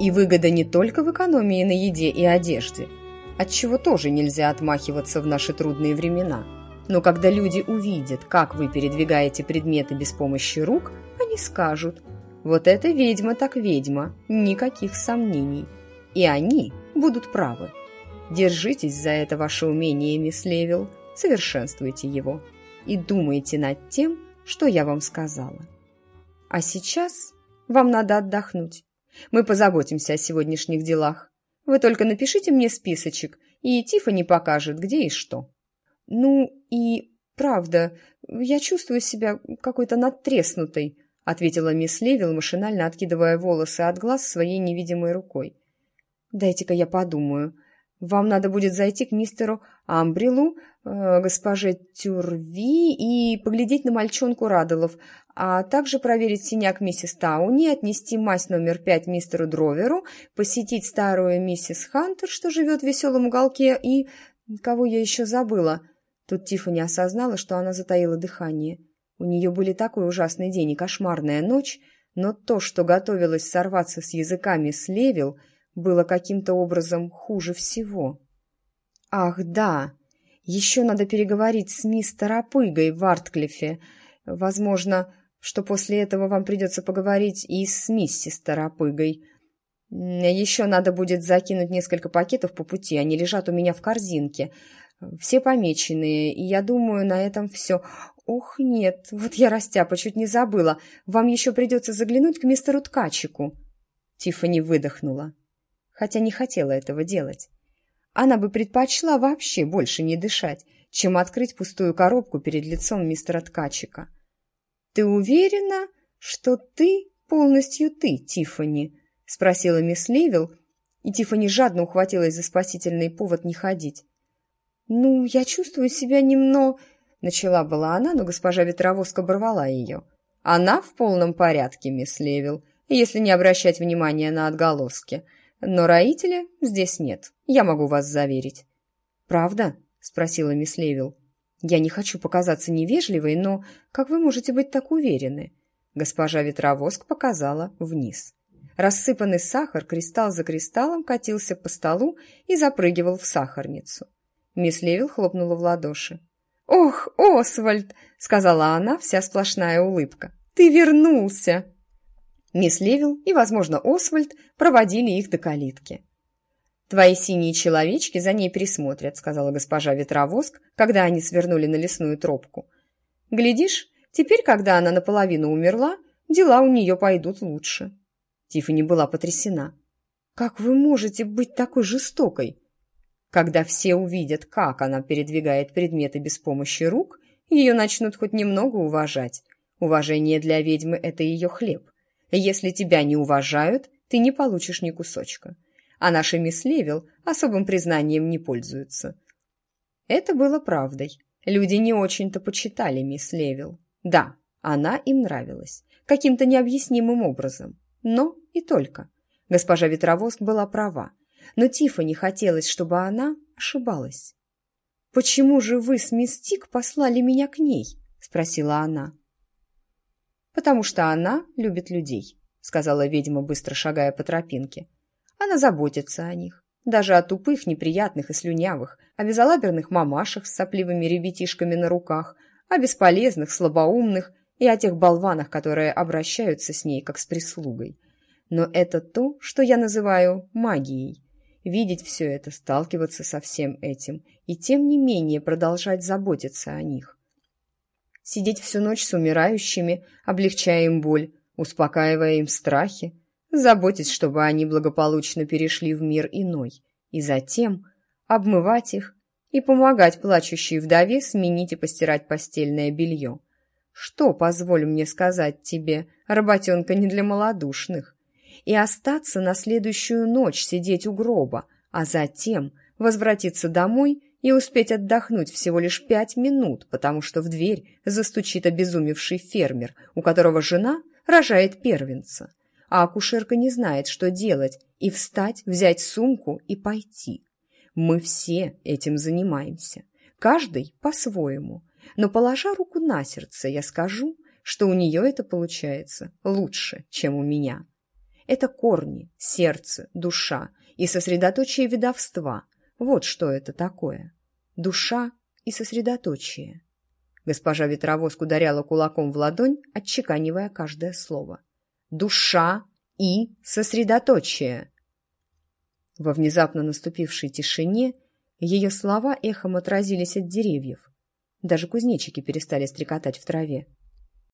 И выгода не только в экономии на еде и одежде, от чего тоже нельзя отмахиваться в наши трудные времена. Но когда люди увидят, как вы передвигаете предметы без помощи рук, они скажут: «Вот это ведьма так ведьма, никаких сомнений». И они будут правы. Держитесь за это ваше умение, мисс Левилл, совершенствуйте его и думайте над тем, что я вам сказала. А сейчас вам надо отдохнуть. Мы позаботимся о сегодняшних делах. Вы только напишите мне списочек, и Тиффани покажет, где и что. Ну и правда, я чувствую себя какой-то надтреснутой, ответила мисс Левилл, машинально откидывая волосы от глаз своей невидимой рукой. Дайте-ка я подумаю. Вам надо будет зайти к мистеру Амбрилу, госпоже Тюрви и поглядеть на мальчонку Раддлов, а также проверить синяк миссис Тауни, отнести мазь номер 5 мистеру Дроверу, посетить старую миссис Хантер, что живет в веселом уголке, и... Кого я еще забыла? Тут Тиффани осознала, что она затаила дыхание. У нее были такой ужасный день и кошмарная ночь, но то, что готовилось сорваться с языка мисс Левилл, было каким-то образом хуже всего. Ах, да, еще надо переговорить с мисс Торопыгой в Артклиффе. Возможно, что после этого вам придется поговорить и с миссис Торопыгой. Еще надо будет закинуть несколько пакетов по пути, они лежат у меня в корзинке. Все помеченные, и я думаю, на этом все. Ох, нет, вот я растяпа, чуть не забыла. Вам еще придется заглянуть к мистеру Ткачику. Тиффани выдохнула, хотя не хотела этого делать. Она бы предпочла вообще больше не дышать, чем открыть пустую коробку перед лицом мистера Ткачика. «Ты уверена, что ты полностью ты, Тиффани?» — спросила мисс Левилл, и Тиффани жадно ухватилась за спасительный повод не ходить. «Ну, я чувствую себя немного...» — начала была она, но госпожа Ветровозка оборвала ее. «Она в полном порядке, мисс Левилл, если не обращать внимания на отголоски. Но роителя здесь нет, я могу вас заверить». «Правда?» — спросила мисс Левилл. «Я не хочу показаться невежливой, но как вы можете быть так уверены?» Госпожа Ветровоск показала вниз. Рассыпанный сахар кристалл за кристаллом катился по столу и запрыгивал в сахарницу. Мисс Левилл хлопнула в ладоши. «Ох, Освальд!» — сказала она, вся сплошная улыбка. «Ты вернулся!» Мисс Левилл и, возможно, Освальд проводили их до калитки. «Твои синие человечки за ней присмотрят», — сказала госпожа Ветровоск, когда они свернули на лесную тропку. «Глядишь, теперь, когда она наполовину умерла, дела у нее пойдут лучше». Тиффани была потрясена. «Как вы можете быть такой жестокой?» «Когда все увидят, как она передвигает предметы без помощи рук, ее начнут хоть немного уважать. Уважение для ведьмы — это ее хлеб. Если тебя не уважают, ты не получишь ни кусочка. А наша мисс Левилл особым признанием не пользуется». Это было правдой. Люди не очень-то почитали мисс Левилл. Да, она им нравилась. Каким-то необъяснимым образом. Но и только. Госпожа Ветровоск была права. Но Тиффани хотелось, чтобы она ошибалась. «Почему же вы с мисс Тик послали меня к ней?» — спросила она. «Потому что она любит людей», — сказала ведьма, быстро шагая по тропинке. «Она заботится о них, даже о тупых, неприятных и слюнявых, о безалаберных мамашах с сопливыми ребятишками на руках, о бесполезных, слабоумных и о тех болванах, которые обращаются с ней, как с прислугой. Но это то, что я называю магией. Видеть все это, сталкиваться со всем этим и тем не менее продолжать заботиться о них. Сидеть всю ночь с умирающими, облегчая им боль, успокаивая им страхи, заботясь, чтобы они благополучно перешли в мир иной, и затем обмывать их и помогать плачущей вдове сменить и постирать постельное белье. Что, позволь мне сказать тебе, работенка не для малодушных. И остаться на следующую ночь сидеть у гроба, а затем возвратиться домой и успеть отдохнуть всего лишь 5 минут, потому что в дверь застучит обезумевший фермер, у которого жена рожает первенца, а акушерка не знает, что делать, и встать, взять сумку и пойти. Мы все этим занимаемся, каждый по-своему, но, положа руку на сердце, я скажу, что у нее это получается лучше, чем у меня. Это корни, сердце, душа и сосредоточие ведовства. Вот что это такое. Душа и сосредоточие. Госпожа Ветровоск ударяла кулаком в ладонь, отчеканивая каждое слово. Душа и сосредоточие. Во внезапно наступившей тишине ее слова эхом отразились от деревьев. Даже кузнечики перестали стрекотать в траве.